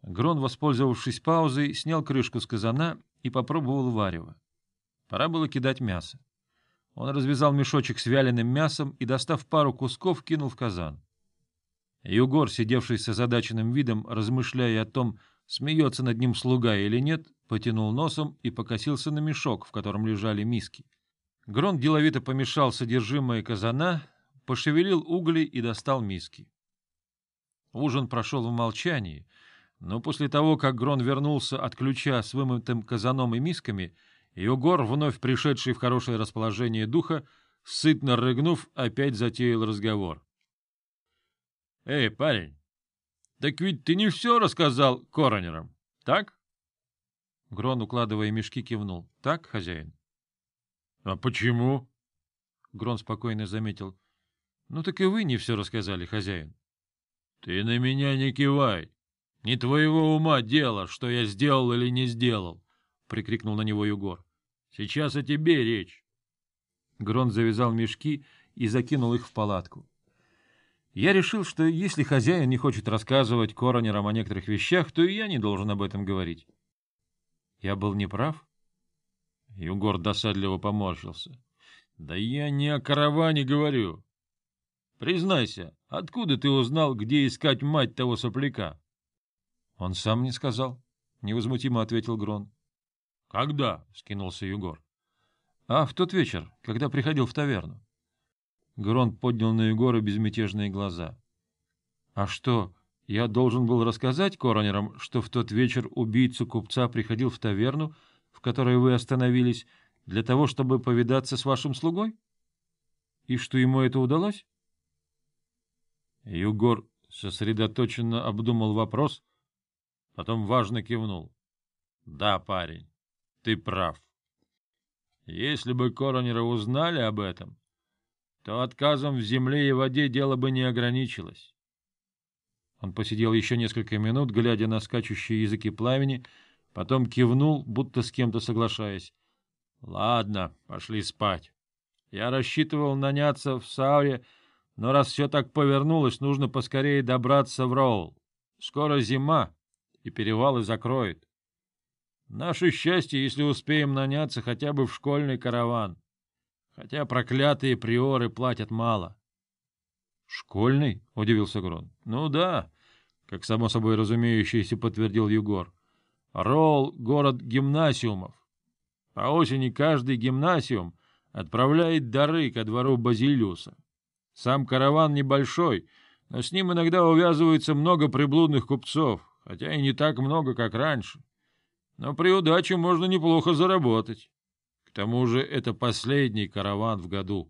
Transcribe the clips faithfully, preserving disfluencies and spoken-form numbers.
Грон, воспользовавшись паузой, снял крышку с казана и попробовал варево. Пора было кидать мясо. Он развязал мешочек с вяленым мясом и, достав пару кусков, кинул в казан. Югор, сидевший с озадаченным видом, размышляя о том, смеется над ним слуга или нет, потянул носом и покосился на мешок, в котором лежали миски. Грон деловито помешал содержимое казана, пошевелил угли и достал миски. Ужин прошел в молчании, но после того, как Грон вернулся от ключа с вымытым казаном и мисками, Югор, вновь пришедший в хорошее расположение духа, сытно рыгнув, опять затеял разговор. — Эй, парень, так ведь ты не все рассказал коронерам, так? Грон, укладывая мешки, кивнул. — Так, хозяин? — А почему? Грон спокойно заметил. — Ну так и вы не все рассказали, хозяин. — Ты на меня не кивай. Не твоего ума дело, что я сделал или не сделал, — прикрикнул на него Югор. — Сейчас о тебе речь. Грон завязал мешки и закинул их в палатку. Я решил, что если хозяин не хочет рассказывать коронерам о некоторых вещах, то и я не должен об этом говорить. Я был неправ? Югор досадливо поморщился. — Да я не о караване говорю. Признайся, откуда ты узнал, где искать мать того сопляка? — Он сам не сказал, — невозмутимо ответил Грон. — Когда? — скинулся Югор. — А в тот вечер, когда приходил в таверну. Грон поднял на Югора безмятежные глаза. — А что, я должен был рассказать коронерам, что в тот вечер убийца купца приходил в таверну, в которой вы остановились, для того, чтобы повидаться с вашим слугой? И что ему это удалось? Югор сосредоточенно обдумал вопрос, потом важно кивнул. — Да, парень, ты прав. Если бы коронеры узнали об этом, то отказом в земле и воде дело бы не ограничилось. Он посидел еще несколько минут, глядя на скачущие языки пламени, потом кивнул, будто с кем-то соглашаясь. — Ладно, пошли спать. Я рассчитывал наняться в Сауре, но раз все так повернулось, нужно поскорее добраться в Роул. Скоро зима, и перевалы закроет. Наше счастье, если успеем наняться хотя бы в школьный караван. Хотя проклятые приоры платят мало. — Школьный? — удивился Грон. — Ну да, — как само собой разумеющееся подтвердил Югор. — Роул — город гимнасиумов. По осени каждый гимнасиум отправляет дары ко двору Базилиуса. Сам караван небольшой, но с ним иногда увязывается много приблудных купцов, хотя и не так много, как раньше. Но при удаче можно неплохо заработать. К тому же это последний караван в году.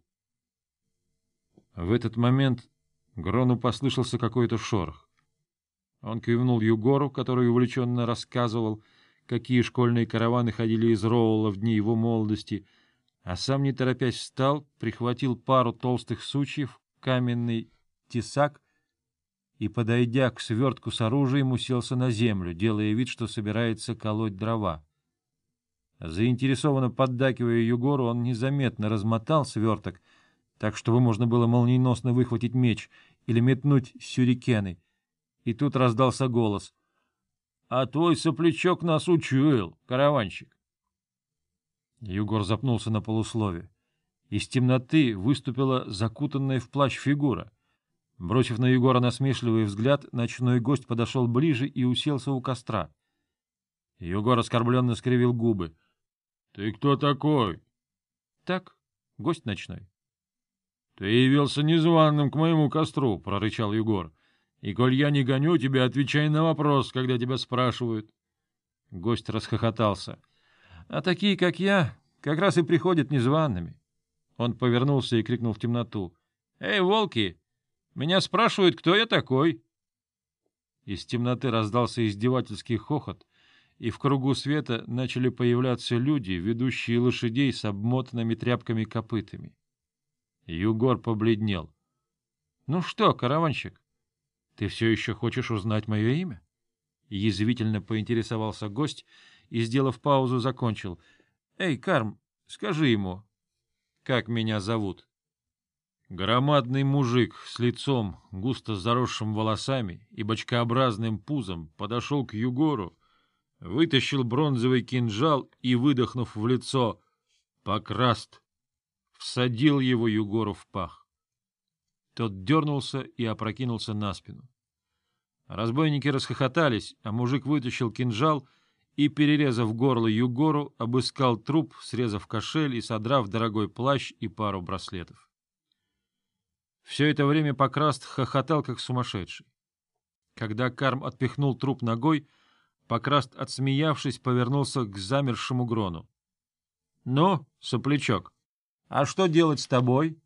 В этот момент Грону послышался какой-то шорох. Он кивнул Югору, который увлеченно рассказывал, какие школьные караваны ходили из Роула в дни его молодости, а сам, не торопясь, встал, прихватил пару толстых сучьев, каменный тесак и, подойдя к свертку с оружием, уселся на землю, делая вид, что собирается колоть дрова. Заинтересованно поддакивая Югору, он незаметно размотал сверток, так, чтобы можно было молниеносно выхватить меч или метнуть сюрикены. И тут раздался голос. — А твой соплячок нас учуял, караванщик. Югор запнулся на полуслове. Из темноты выступила закутанная в плащ фигура. Бросив на Югора насмешливый взгляд, ночной гость подошел ближе и уселся у костра. Югор оскорбленно скривил губы. — Ты кто такой? — Так, гость ночной. — Ты явился незваным к моему костру, — прорычал Югор. — И коль я не гоню тебя, отвечай на вопрос, когда тебя спрашивают. Гость расхохотался. — А такие, как я, как раз и приходят незваными. Он повернулся и крикнул в темноту. — Эй, волки! Меня спрашивают, кто я такой. Из темноты раздался издевательский хохот, и в кругу света начали появляться люди, ведущие лошадей с обмотанными тряпками копытами. Югор побледнел. — Ну что, караванщик, ты все еще хочешь узнать мое имя? Язвительно поинтересовался гость и, сделав паузу, закончил. — Эй, Карм, скажи ему, как меня зовут. Громадный мужик с лицом, густо заросшим волосами и бочкообразным пузом подошел к Югору, вытащил бронзовый кинжал и, выдохнув в лицо «Покраст», всадил его Югору в пах. Тот дернулся и опрокинулся на спину. Разбойники расхохотались, а мужик вытащил кинжал и, перерезав горло Югору, обыскал труп, срезав кошель и содрав дорогой плащ и пару браслетов. Все это время Покраст хохотал, как сумасшедший. Когда Карм отпихнул труп ногой, Покраст, отсмеявшись, повернулся к замершему Грону. — Ну, соплячок, а что делать с тобой?